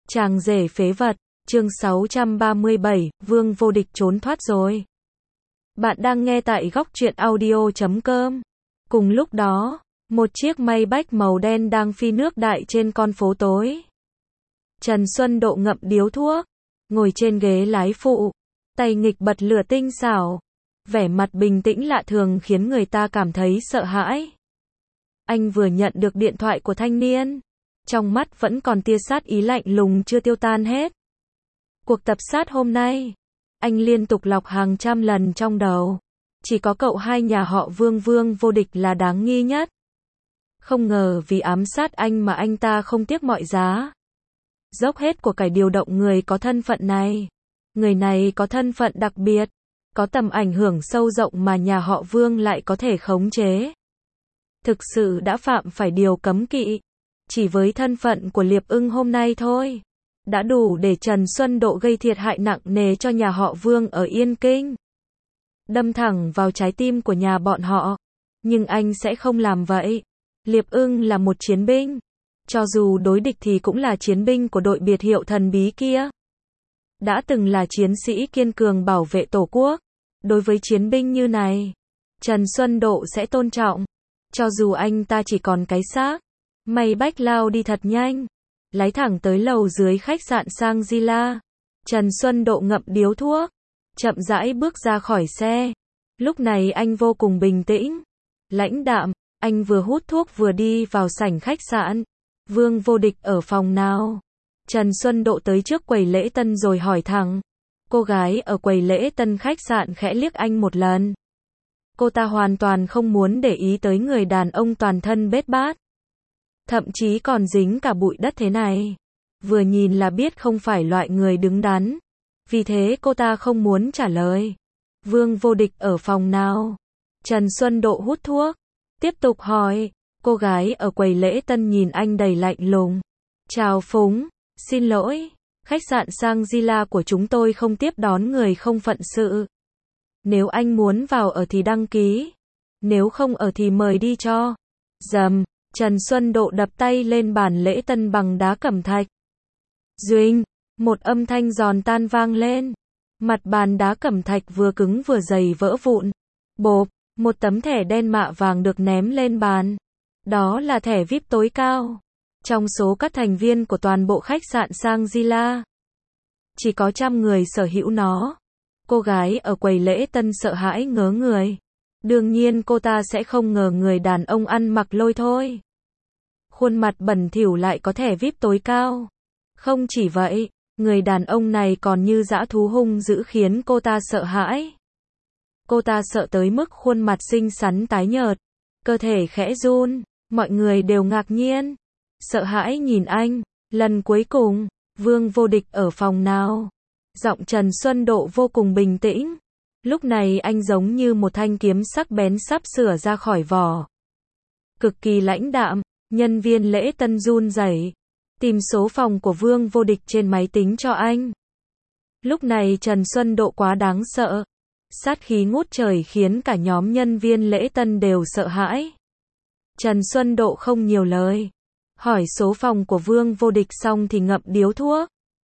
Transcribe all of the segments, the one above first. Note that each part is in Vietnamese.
Chàng rể phế vật, chương 637, Vương vô địch trốn thoát rồi. Bạn đang nghe tại góc truyện audio.com. Cùng lúc đó, một chiếc Maybach màu đen đang phi nước đại trên con phố tối. Trần Xuân Độ ngậm điếu thuốc, ngồi trên ghế lái phụ, tay nghịch bật lửa tinh xảo. Vẻ mặt bình tĩnh lạ thường khiến người ta cảm thấy sợ hãi. Anh vừa nhận được điện thoại của thanh niên. Trong mắt vẫn còn tia sát ý lạnh lùng chưa tiêu tan hết. Cuộc tập sát hôm nay, anh liên tục lọc hàng trăm lần trong đầu. Chỉ có cậu hai nhà họ Vương vô địch là đáng nghi nhất. Không ngờ vì ám sát anh mà anh ta không tiếc mọi giá. Dốc hết của cải điều động người có thân phận này. Người này có thân phận đặc biệt, có tầm ảnh hưởng sâu rộng mà nhà họ Vương lại có thể khống chế. Thực sự đã phạm phải điều cấm kỵ. Chỉ với thân phận của Liệp Ưng hôm nay thôi, đã đủ để Trần Xuân Độ gây thiệt hại nặng nề cho nhà họ Vương ở Yên Kinh. Đâm thẳng vào trái tim của nhà bọn họ. Nhưng anh sẽ không làm vậy. Liệp Ưng là một chiến binh. Cho dù đối địch thì cũng là chiến binh của đội biệt hiệu thần bí kia. Đã từng là chiến sĩ kiên cường bảo vệ Tổ quốc. Đối với chiến binh như này, Trần Xuân Độ sẽ tôn trọng. Cho dù anh ta chỉ còn cái xác. Maybach lao đi thật nhanh, lái thẳng tới lầu dưới khách sạn Shangri-La. Trần Xuân Độ ngậm điếu thuốc, chậm rãi bước ra khỏi xe. Lúc này anh vô cùng bình tĩnh, lãnh đạm. Anh vừa hút thuốc vừa đi vào sảnh khách sạn. Vương vô địch ở phòng nào? Trần Xuân Độ tới trước quầy lễ tân rồi hỏi thẳng. Cô gái ở quầy lễ tân khách sạn khẽ liếc anh một lần. Cô ta hoàn toàn không muốn để ý tới người đàn ông toàn thân bết bát, thậm chí còn dính cả bụi đất thế này. Vừa nhìn là biết không phải loại người đứng đắn. Vì thế cô ta không muốn trả lời. Vương vô địch ở phòng nào? Trần Xuân Độ hút thuốc, tiếp tục hỏi. Cô gái ở quầy lễ tân nhìn anh đầy lạnh lùng. Chào Phúng, xin lỗi, khách sạn Shangri-La của chúng tôi không tiếp đón người không phận sự. Nếu anh muốn vào ở thì đăng ký. Nếu không ở thì mời đi cho. Dầm. Trần Xuân Độ đập tay lên bàn lễ tân bằng đá cẩm thạch. Duỳnh, một âm thanh giòn tan vang lên. Mặt bàn đá cẩm thạch vừa cứng vừa dày vỡ vụn. Bộp, một tấm thẻ đen mạ vàng được ném lên bàn. Đó là thẻ VIP tối cao. Trong số các thành viên của toàn bộ khách sạn Shangri-La, chỉ có 100 người sở hữu nó. Cô gái ở quầy lễ tân sợ hãi ngớ người. Đương nhiên cô ta sẽ không ngờ người đàn ông ăn mặc lôi thôi. Khuôn mặt bẩn thỉu lại có thẻ VIP tối cao. Không chỉ vậy, người đàn ông này còn như dã thú hung dữ khiến cô ta sợ hãi. Cô ta sợ tới mức khuôn mặt xinh xắn tái nhợt, cơ thể khẽ run, mọi người đều ngạc nhiên, sợ hãi nhìn anh. Lần cuối cùng, Vương vô địch ở phòng nào? Giọng Trần Xuân Độ vô cùng bình tĩnh. Lúc này anh giống như một thanh kiếm sắc bén sắp sửa ra khỏi vỏ. Cực kỳ lãnh đạm, nhân viên lễ tân run rẩy, tìm số phòng của Vương vô địch trên máy tính cho anh. Lúc này Trần Xuân Độ quá đáng sợ. Sát khí ngút trời khiến cả nhóm nhân viên lễ tân đều sợ hãi. Trần Xuân Độ không nhiều lời. Hỏi số phòng của Vương vô địch xong thì ngậm điếu thuốc.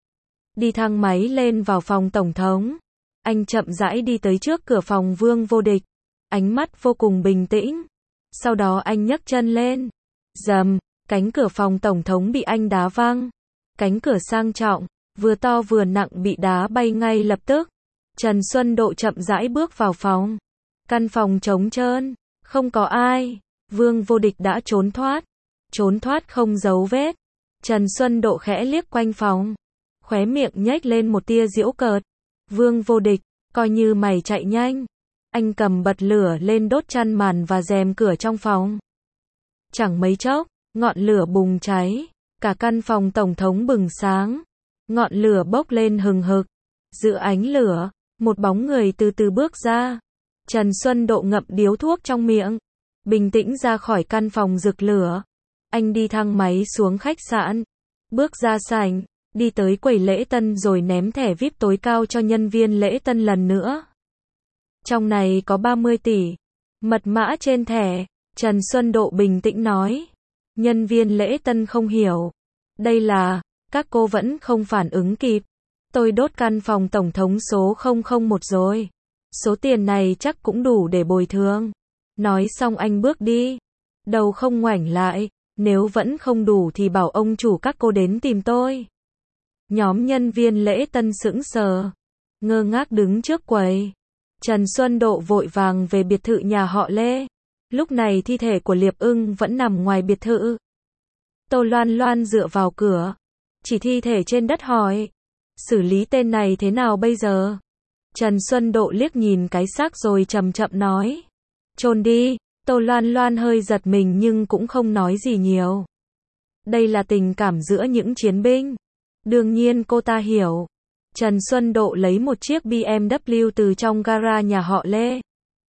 Đi thang máy lên vào phòng tổng thống. Anh chậm rãi đi tới trước cửa phòng Vương vô địch. Ánh mắt vô cùng bình tĩnh. Sau đó anh nhấc chân lên. Dầm, cánh cửa phòng tổng thống bị anh đá văng. Cánh cửa sang trọng, vừa to vừa nặng bị đá bay ngay lập tức. Trần Xuân Độ chậm rãi bước vào phòng. Căn phòng trống trơn, không có ai. Vương vô địch đã trốn thoát. Trốn thoát không dấu vết. Trần Xuân Độ khẽ liếc quanh phòng. Khóe miệng nhếch lên một tia giễu cợt. Vương vô địch, coi như mày chạy nhanh. Anh cầm bật lửa lên đốt chăn màn và rèm cửa trong phòng. Chẳng mấy chốc, ngọn lửa bùng cháy. Cả căn phòng tổng thống bừng sáng. Ngọn lửa bốc lên hừng hực. Giữa ánh lửa, một bóng người từ từ bước ra. Trần Xuân Độ ngậm điếu thuốc trong miệng, bình tĩnh ra khỏi căn phòng rực lửa. Anh đi thang máy xuống khách sạn, bước ra sảnh, đi tới quầy lễ tân rồi ném thẻ VIP tối cao cho nhân viên lễ tân lần nữa. Trong này có 30 tỷ. Mật mã trên thẻ. Trần Xuân Độ bình tĩnh nói. Nhân viên lễ tân không hiểu. Đây là Các cô vẫn không phản ứng kịp. Tôi đốt căn phòng tổng thống số 001 rồi. Số tiền này chắc cũng đủ để bồi thường. Nói xong anh bước đi. Đầu không ngoảnh lại. Nếu vẫn không đủ thì bảo ông chủ các cô đến tìm tôi. Nhóm nhân viên lễ tân sững sờ. Ngơ ngác đứng trước quầy. Trần Xuân Độ vội vàng về biệt thự nhà họ Lê. Lúc này thi thể của Liệp Ưng vẫn nằm ngoài biệt thự. Tô Loan Loan dựa vào cửa. Chỉ thi thể trên đất hỏi. Xử lý tên này thế nào bây giờ? Trần Xuân Độ liếc nhìn cái xác rồi chậm chậm nói. Chôn đi. Tô Loan Loan hơi giật mình nhưng cũng không nói gì nhiều. Đây là tình cảm giữa những chiến binh. Đương nhiên cô ta hiểu. Trần Xuân Độ lấy một chiếc BMW từ trong gara nhà họ Lê.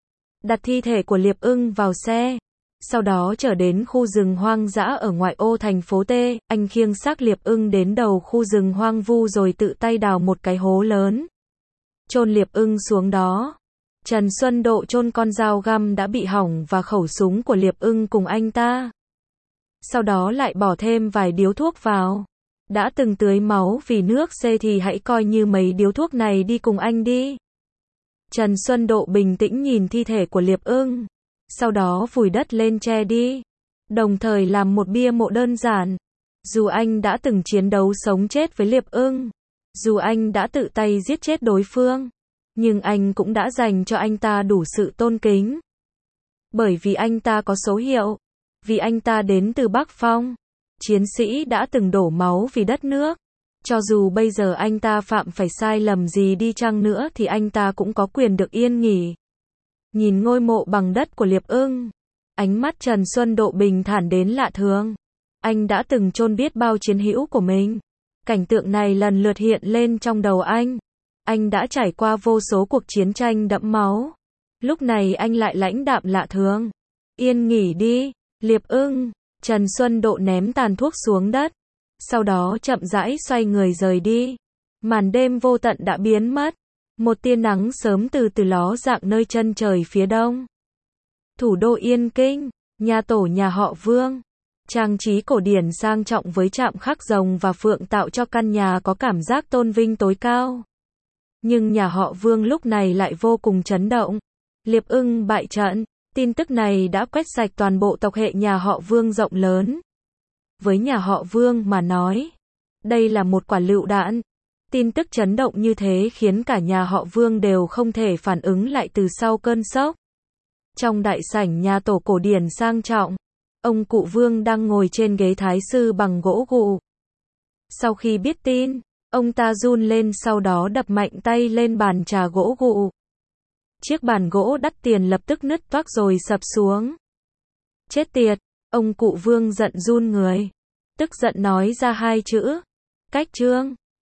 Đặt thi thể của Liệp Ưng vào xe. Sau đó trở đến khu rừng hoang dã ở ngoại ô thành phố T. Anh khiêng xác Liệp Ưng đến đầu khu rừng hoang vu rồi tự tay đào một cái hố lớn. Chôn Liệp Ưng xuống đó. Trần Xuân Độ chôn con dao găm đã bị hỏng và khẩu súng của Liệp Ưng cùng anh ta. Sau đó lại bỏ thêm vài điếu thuốc vào. Đã từng tưới máu vì nước C thì hãy coi như mấy điếu thuốc này đi cùng anh đi. Trần Xuân Độ bình tĩnh nhìn thi thể của Liệp Ưng. Sau đó vùi đất lên che đi. Đồng thời làm một bia mộ đơn giản. Dù anh đã từng chiến đấu sống chết với Liệp Ưng. Dù anh đã tự tay giết chết đối phương. Nhưng anh cũng đã dành cho anh ta đủ sự tôn kính. Bởi vì anh ta có số hiệu. Vì anh ta đến từ Bắc Phong. Chiến sĩ đã từng đổ máu vì đất nước. Cho dù bây giờ anh ta phạm phải sai lầm gì đi chăng nữa thì anh ta cũng có quyền được yên nghỉ. Nhìn ngôi mộ bằng đất của Liệp Ưng. Ánh mắt Trần Xuân Độ bình thản đến lạ thường. Anh đã từng chôn biết bao chiến hữu của mình. Cảnh tượng này lần lượt hiện lên trong đầu anh. Anh đã trải qua vô số cuộc chiến tranh đẫm máu. Lúc này anh lại lãnh đạm lạ thường. Yên nghỉ đi, Liệp Ưng. Trần Xuân Độ ném tàn thuốc xuống đất. Sau đó chậm rãi xoay người rời đi. Màn đêm vô tận đã biến mất. Một tia nắng sớm từ từ ló dạng nơi chân trời phía đông. Thủ đô Yên Kinh, nhà tổ nhà họ Vương. Trang trí cổ điển sang trọng với chạm khắc rồng và phượng tạo cho căn nhà có cảm giác tôn vinh tối cao. Nhưng nhà họ Vương lúc này lại vô cùng chấn động. Liệp Ưng bại trận. Tin tức này đã quét sạch toàn bộ tộc hệ nhà họ Vương rộng lớn. Với nhà họ Vương mà nói, đây là một quả lựu đạn. Tin tức chấn động như thế khiến cả nhà họ Vương đều không thể phản ứng lại từ sau cơn sốc. Trong đại sảnh nhà tổ cổ điển sang trọng, ông cụ Vương đang ngồi trên ghế thái sư bằng gỗ gụ. Sau khi biết tin, ông ta run lên sau đó đập mạnh tay lên bàn trà gỗ gụ. Chiếc bàn gỗ đắt tiền lập tức nứt toác rồi sập xuống. Chết tiệt, ông cụ Vương giận run người. Tức giận nói ra hai chữ. Cách trương.